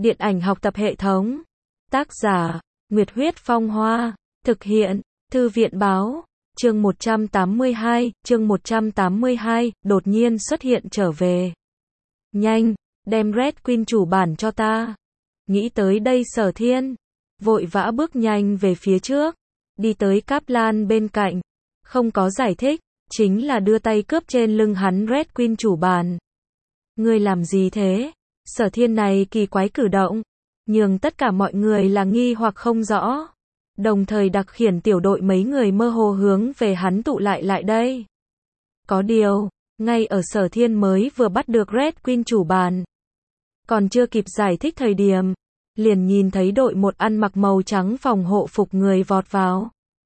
Điện ảnh học tập hệ thống. Tác giả, Nguyệt Huyết Phong Hoa. Thực hiện, Thư viện Báo. Chương 182, đột nhiên xuất hiện trở về. Nhanh, đem Red Queen chủ bản cho ta. Nghĩ tới đây Sở Thiên, vội vã bước nhanh về phía trước, đi tới Kaplan bên cạnh, không có giải thích, chính là đưa tay cướp trên lưng hắn Red Queen chủ bản. Ngươi làm gì thế? Sở Thiên này kỳ quái cử động, nhường tất cả mọi người là nghi hoặc không rõ, đồng thời đặc khiển tiểu đội mấy người mơ hồ hướng về hắn tụ lại đây. Có điều, ngay ở Sở Thiên mới vừa bắt được Red Queen chủ bản, còn chưa kịp giải thích thời điểm, liền nhìn thấy đội một ăn mặc màu trắng phòng hộ phục người vọt vào.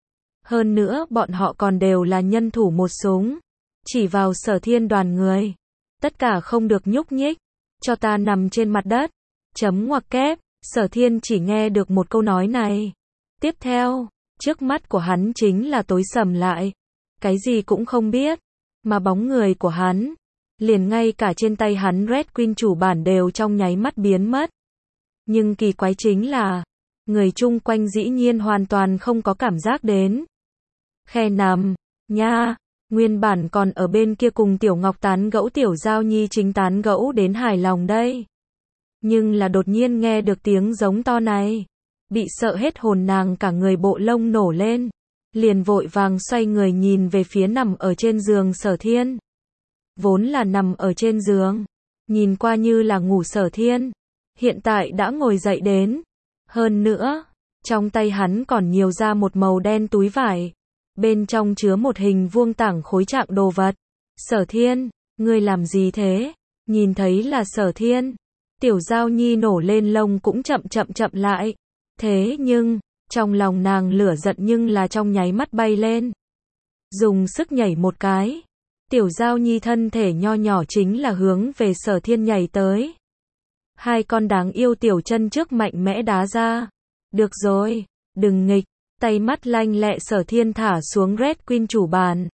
Hơn nữa bọn họ còn đều là nhân thủ một súng, chỉ vào Sở Thiên đoàn người. Tất cả không được nhúc nhích, cho ta nằm trên mặt đất. Chấm ngoặc kép, Sở Thiên chỉ nghe được một câu nói này. Tiếp theo, trước mắt của hắn chính là tối sầm lại. Cái gì cũng không biết, mà bóng người của hắn, liền ngay cả trên tay hắn Red Queen chủ bản đều trong nháy mắt biến mất. Nhưng kỳ quái chính là, người chung quanh dĩ nhiên hoàn toàn không có cảm giác đến. Khe nằm, nha, nguyên bản còn ở bên kia cùng Tiểu Ngọc tán gẫu Tiểu Giao Nhi chính tán gẫu đến hài lòng đây. Nhưng là đột nhiên nghe được tiếng giống to này, bị sợ hết hồn, nàng cả người bộ lông nổ lên, liền vội vàng xoay người nhìn về phía nằm ở trên giường Sở Thiên. Vốn là nằm ở trên giường, nhìn qua như là ngủ Sở Thiên, hiện tại đã ngồi dậy đến. Hơn nữa, trong tay hắn còn nhiều ra một màu đen túi vải, bên trong chứa một hình vuông tảng khối trạng đồ vật. Sở Thiên, ngươi làm gì thế? Nhìn thấy là Sở Thiên, Tiểu Giao Nhi nổ lên lông cũng chậm lại. Thế nhưng, trong lòng nàng lửa giận nhưng là trong nháy mắt bay lên. Dùng sức nhảy một cái, Tiểu Giao Nhi thân thể nho nhỏ chính là hướng về Sở Thiên nhảy tới. Hai con đáng yêu tiểu chân trước mạnh mẽ đá ra. Được rồi, đừng nghịch. Tay mắt lanh lẹ Sở Thiên thả xuống Red Queen chủ bản.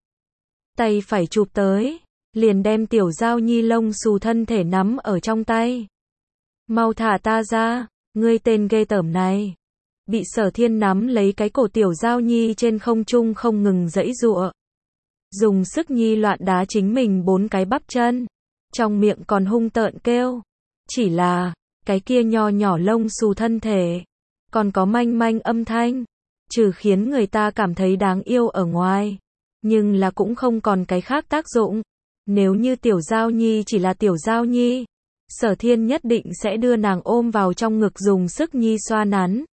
Tay phải chụp tới, liền đem Tiểu Giao Nhi lông xù thân thể nắm ở trong tay. Mau thả ta ra, ngươi tên ghê tởm này. Bị Sở Thiên nắm lấy cái cổ Tiểu Giao Nhi trên không trung không ngừng giãy giụa. Dùng sức nhi loạn đá chính mình 4 cái bắp chân. Trong miệng còn hung tợn kêu. Chỉ là, cái kia nho nhỏ lông xù thân thể, còn có manh manh âm thanh. Trừ khiến người ta cảm thấy đáng yêu ở ngoài, nhưng là cũng không còn cái khác tác dụng. Nếu như Tiểu Giao Nhi chỉ là Tiểu Giao Nhi, Sở Thiên nhất định sẽ đưa nàng ôm vào trong ngực dùng sức nhi xoa nắn.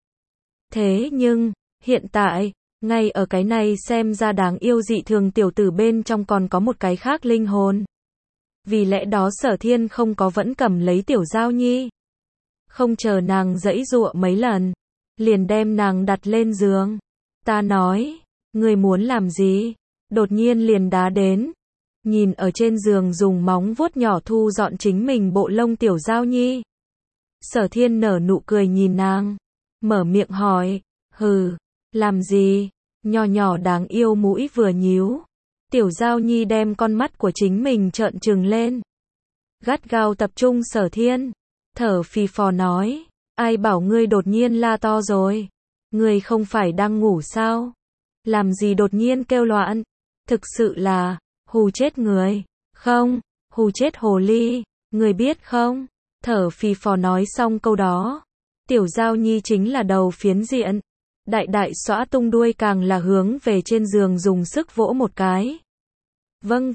Thế nhưng, hiện tại, ngay ở cái này xem ra đáng yêu dị thường tiểu tử bên trong còn có một cái khác linh hồn. Vì lẽ đó Sở Thiên không có vẫn cầm lấy Tiểu Giao Nhi. Không chờ nàng giãy giụa mấy lần, liền đem nàng đặt lên giường. Ta nói, ngươi muốn làm gì? Đột nhiên liền đá đến. Nhìn ở trên giường dùng móng vuốt nhỏ thu dọn chính mình bộ lông Tiểu Giao Nhi. Sở Thiên nở nụ cười nhìn nàng, mở miệng hỏi, hừ, làm gì? Nhỏ nhỏ đáng yêu mũi vừa nhíu. Tiểu Giao Nhi đem con mắt của chính mình trợn trừng lên. Gắt gao tập trung Sở Thiên, thở phì phò nói. Ai bảo ngươi đột nhiên la to rồi? Ngươi không phải đang ngủ sao? Làm gì đột nhiên kêu loạn? Thực sự là, hù chết người. Không, hù chết hồ ly. Ngươi biết không? Thở phì phò nói xong câu đó. Tiểu Giao Nhi chính là đầu phiến diện. Đại xõa tung đuôi càng là hướng về trên giường dùng sức vỗ một cái. Vâng,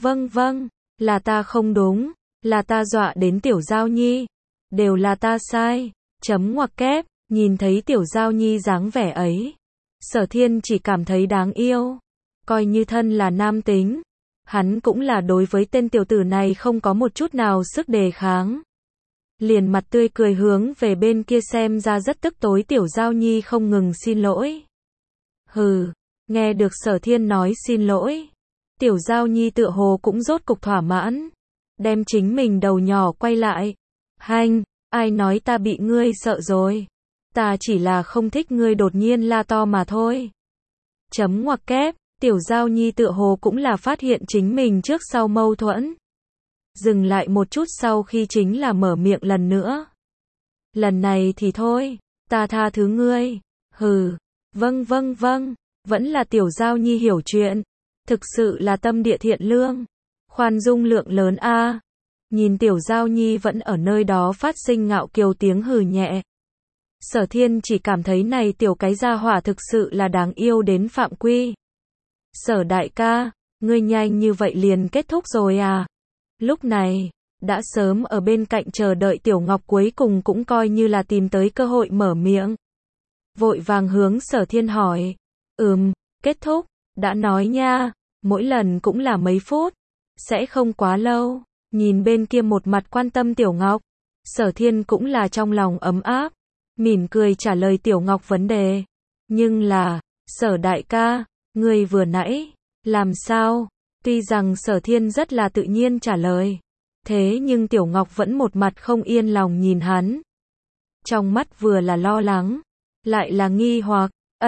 là ta không đúng. Là ta dọa đến Tiểu Giao Nhi. Đều là ta sai. Chấm ngoặc kép, nhìn thấy Tiểu Giao Nhi dáng vẻ ấy, Sở Thiên chỉ cảm thấy đáng yêu. Coi như thân là nam tính, hắn cũng là đối với tên tiểu tử này không có một chút nào sức đề kháng. Liền mặt tươi cười hướng về bên kia xem ra rất tức tối Tiểu Giao Nhi không ngừng xin lỗi. Hừ, nghe được Sở Thiên nói xin lỗi, Tiểu Giao Nhi tựa hồ cũng rốt cục thỏa mãn, đem chính mình đầu nhỏ quay lại. Hanh! Ai nói ta bị ngươi sợ rồi? Ta chỉ là không thích ngươi đột nhiên la to mà thôi. Chấm ngoặc kép, Tiểu Giao Nhi tựa hồ cũng là phát hiện chính mình trước sau mâu thuẫn. Dừng lại một chút sau khi chính là mở miệng lần nữa. lần này thì thôi, ta tha thứ ngươi. Hừ, vâng, vẫn là Tiểu Giao Nhi hiểu chuyện, thực sự là tâm địa thiện lương, khoan dung lượng lớn a. Nhìn Tiểu Giao Nhi vẫn ở nơi đó phát sinh ngạo kiều tiếng hừ nhẹ. Sở Thiên chỉ cảm thấy này tiểu cái gia hỏa thực sự là đáng yêu đến phạm quy. Sở đại ca, ngươi nhanh như vậy liền kết thúc rồi à? Lúc này, đã sớm ở bên cạnh chờ đợi Tiểu Ngọc cuối cùng cũng coi như là tìm tới cơ hội mở miệng. Vội vàng hướng Sở Thiên hỏi. Kết thúc, đã nói nha, mỗi lần cũng là mấy phút, sẽ không quá lâu. Nhìn bên kia một mặt quan tâm Tiểu Ngọc, Sở Thiên cũng là trong lòng ấm áp, mỉm cười trả lời Tiểu Ngọc vấn đề. Nhưng là, Sở đại ca, ngươi vừa nãy, làm sao? Tuy rằng Sở Thiên rất là tự nhiên trả lời, thế nhưng Tiểu Ngọc vẫn một mặt không yên lòng nhìn hắn. Trong mắt vừa là lo lắng, lại là nghi hoặc,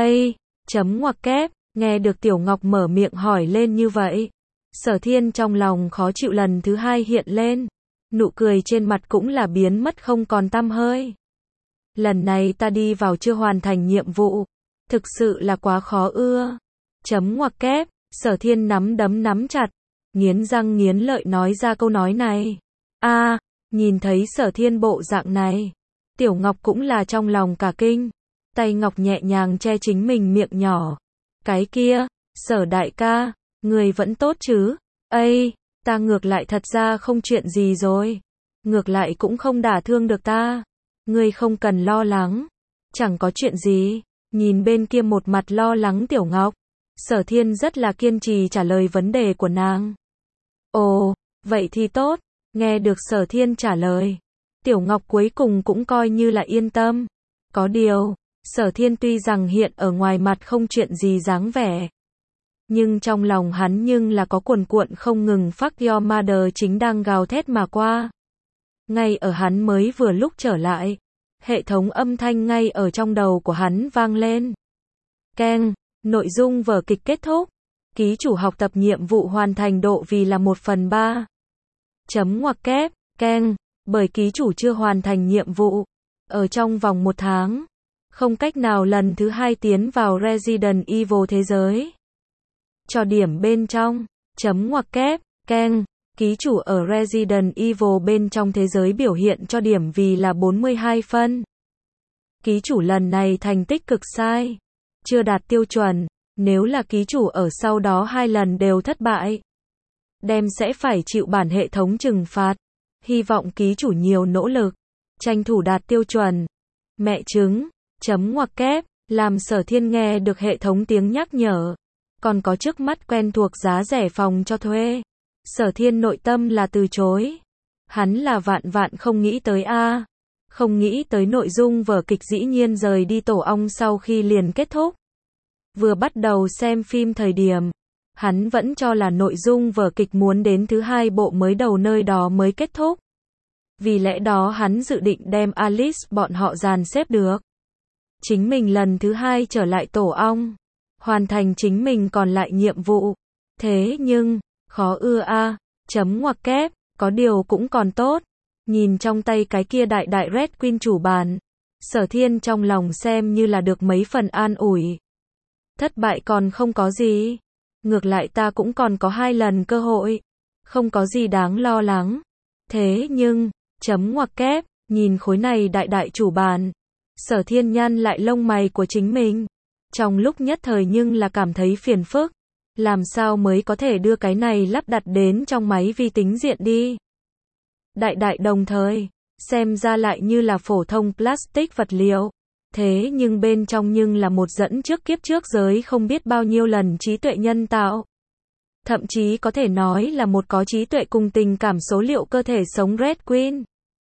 chấm ngoặc kép, nghe được Tiểu Ngọc mở miệng hỏi lên như vậy. Sở Thiên trong lòng khó chịu lần thứ hai hiện lên, nụ cười trên mặt cũng là biến mất không còn tăm hơi. Lần này ta đi vào chưa hoàn thành nhiệm vụ, thực sự là quá khó ưa. Chấm ngoặc kép, Sở Thiên nắm đấm nắm chặt, nghiến răng nghiến lợi nói ra câu nói này. Nhìn thấy Sở Thiên bộ dạng này, Tiểu Ngọc cũng là trong lòng cả kinh, tay ngọc nhẹ nhàng che chính mình miệng nhỏ. Cái kia, Sở đại ca, người vẫn tốt chứ? Ta ngược lại thật ra không chuyện gì rồi. Ngược lại cũng không đả thương được ta. Ngươi không cần lo lắng. Chẳng có chuyện gì. Nhìn bên kia một mặt lo lắng Tiểu Ngọc, Sở Thiên rất là kiên trì trả lời vấn đề của nàng. Ồ, vậy thì tốt. Nghe được Sở Thiên trả lời, Tiểu Ngọc cuối cùng cũng coi như là yên tâm. Có điều, Sở Thiên tuy rằng hiện ở ngoài mặt không chuyện gì dáng vẻ, nhưng trong lòng hắn nhưng là có cuồn cuộn không ngừng Fuck Your Mother chính đang gào thét mà qua. Ngay ở hắn mới vừa lúc trở lại, hệ thống âm thanh ngay ở trong đầu của hắn vang lên. Keng, nội dung vở kịch kết thúc. Ký chủ học tập nhiệm vụ hoàn thành độ vì là 1/3. Chấm ngoặc kép, keng, bởi ký chủ chưa hoàn thành nhiệm vụ, ở trong vòng 1 tháng, không cách nào lần thứ 2 tiến vào Resident Evil thế giới. Cho điểm bên trong, chấm ngoặc kép, keng, ký chủ ở Resident Evil bên trong thế giới biểu hiện cho điểm vì là 42 phân. Ký chủ lần này thành tích cực sai, chưa đạt tiêu chuẩn, nếu là ký chủ ở sau đó 2 lần đều thất bại, đem sẽ phải chịu bản hệ thống trừng phạt. Hy vọng ký chủ nhiều nỗ lực, tranh thủ đạt tiêu chuẩn. Mẹ chứng, chấm ngoặc kép, làm Sở Thiên nghe được hệ thống tiếng nhắc nhở, còn có trước mắt quen thuộc giá rẻ phòng cho thuê. Sở Thiên nội tâm là từ chối. Hắn là vạn không nghĩ tới không nghĩ tới nội dung vở kịch dĩ nhiên rời đi tổ ong sau khi liền kết thúc. Vừa bắt đầu xem phim thời điểm, hắn vẫn cho là nội dung vở kịch muốn đến thứ 2 bộ mới đầu nơi đó mới kết thúc. Vì lẽ đó hắn dự định đem Alice bọn họ dàn xếp được. Chính mình lần thứ 2 trở lại tổ ong, hoàn thành chính mình còn lại nhiệm vụ. Thế nhưng, khó ưa chấm ngoặc kép, có điều cũng còn tốt. Nhìn trong tay cái kia đại Red Queen chủ bàn, Sở Thiên trong lòng xem như là được mấy phần an ủi. Thất bại còn không có gì. Ngược lại ta cũng còn có 2 lần cơ hội. Không có gì đáng lo lắng. Thế nhưng, chấm ngoặc kép, nhìn khối này đại chủ bàn, Sở Thiên nhăn lại lông mày của chính mình. Trong lúc nhất thời nhưng là cảm thấy phiền phức. Làm sao mới có thể đưa cái này lắp đặt đến trong máy vi tính diện đi. Đại đồng thời, xem ra lại như là phổ thông plastic vật liệu. Thế nhưng bên trong nhưng là một dẫn trước kiếp trước giới không biết bao nhiêu lần trí tuệ nhân tạo. Thậm chí có thể nói là một có trí tuệ cùng tình cảm số liệu cơ thể sống Red Queen.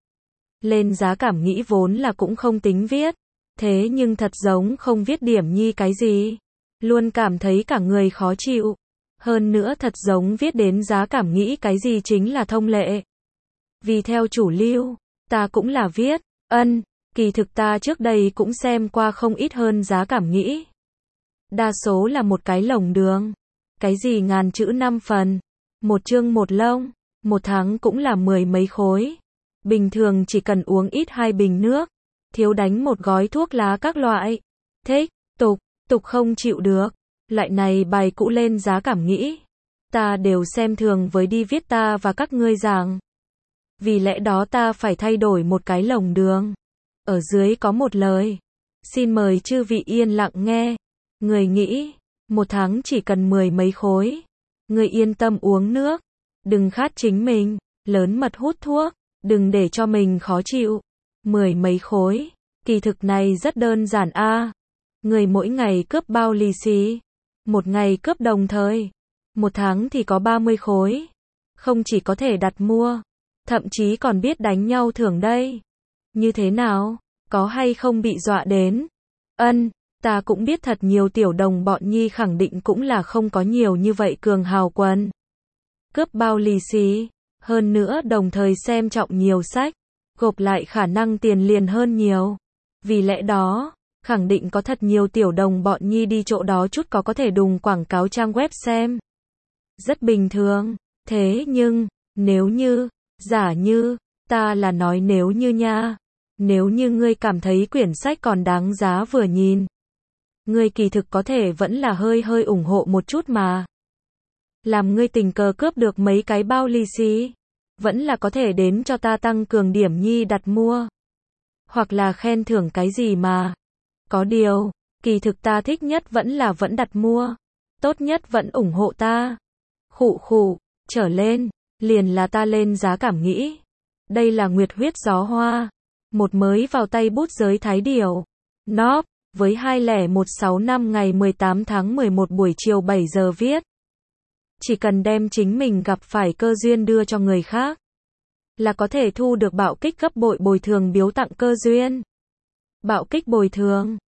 Lên giá cảm nghĩ vốn là cũng không tính viết. Thế nhưng thật giống không viết điểm nhi cái gì. Luôn cảm thấy cả người khó chịu. Hơn nữa thật giống viết đến giá cảm nghĩ cái gì chính là thông lệ. Vì theo chủ lưu, ta cũng là viết, kỳ thực ta trước đây cũng xem qua không ít hơn giá cảm nghĩ. Đa số là một cái lồng đường. Cái gì ngàn chữ 5 phần. Một chương một lông. Một tháng cũng là 10 mấy khối. Bình thường chỉ cần uống ít 2 bình nước. thiếu đánh một gói thuốc lá các loại. Thích, tục không chịu được. Loại này bài cũ lên giá cảm nghĩ. Ta đều xem thường với đi viết ta và các ngươi rằng. Vì lẽ đó ta phải thay đổi một cái lồng đường. Ở dưới có một lời. Xin mời chư vị yên lặng nghe. Người nghĩ, một tháng chỉ cần 10 mấy khối. Người yên tâm uống nước. Đừng khát chính mình. Lớn mật hút thuốc. Đừng để cho mình khó chịu. 10 mấy khối. Kỳ thực này rất đơn giản a. Người mỗi ngày cướp bao lì xì. Một ngày cướp đồng thời. Một tháng thì có 30 khối. Không chỉ có thể đặt mua. Thậm chí còn biết đánh nhau thưởng đây. Như thế nào? Có hay không bị dọa đến? Ta cũng biết thật nhiều tiểu đồng bọn nhi khẳng định cũng là không có nhiều như vậy cường hào quần. Cướp bao lì xì. Hơn nữa đồng thời xem trọng nhiều sách. Gộp lại khả năng tiền liền hơn nhiều. Vì lẽ đó, khẳng định có thật nhiều tiểu đồng bọn nhi đi chỗ đó chút có thể đùng quảng cáo trang web xem. Rất bình thường. Thế nhưng, nếu như, giả như, ta là nói nếu như nha. Nếu như ngươi cảm thấy quyển sách còn đáng giá vừa nhìn. Ngươi kỳ thực có thể vẫn là hơi ủng hộ một chút mà. Làm ngươi tình cờ cướp được mấy cái bao lì xì. Vẫn là có thể đến cho ta tăng cường điểm nhi đặt mua. Hoặc là khen thưởng cái gì mà. Có điều, kỳ thực ta thích nhất vẫn đặt mua. Tốt nhất vẫn ủng hộ ta. Khụ, trở lên, liền là ta lên giá cảm nghĩ. Đây là Nguyệt Huyết Gió Hoa. Một mới vào tay bút giới Thái Điểu. Nóp, với 20165 ngày 18 tháng 11 buổi chiều 7 giờ viết. Chỉ cần đem chính mình gặp phải cơ duyên đưa cho người khác. Là có thể thu được bạo kích gấp bội bồi thường biếu tặng cơ duyên. Bạo kích bồi thường.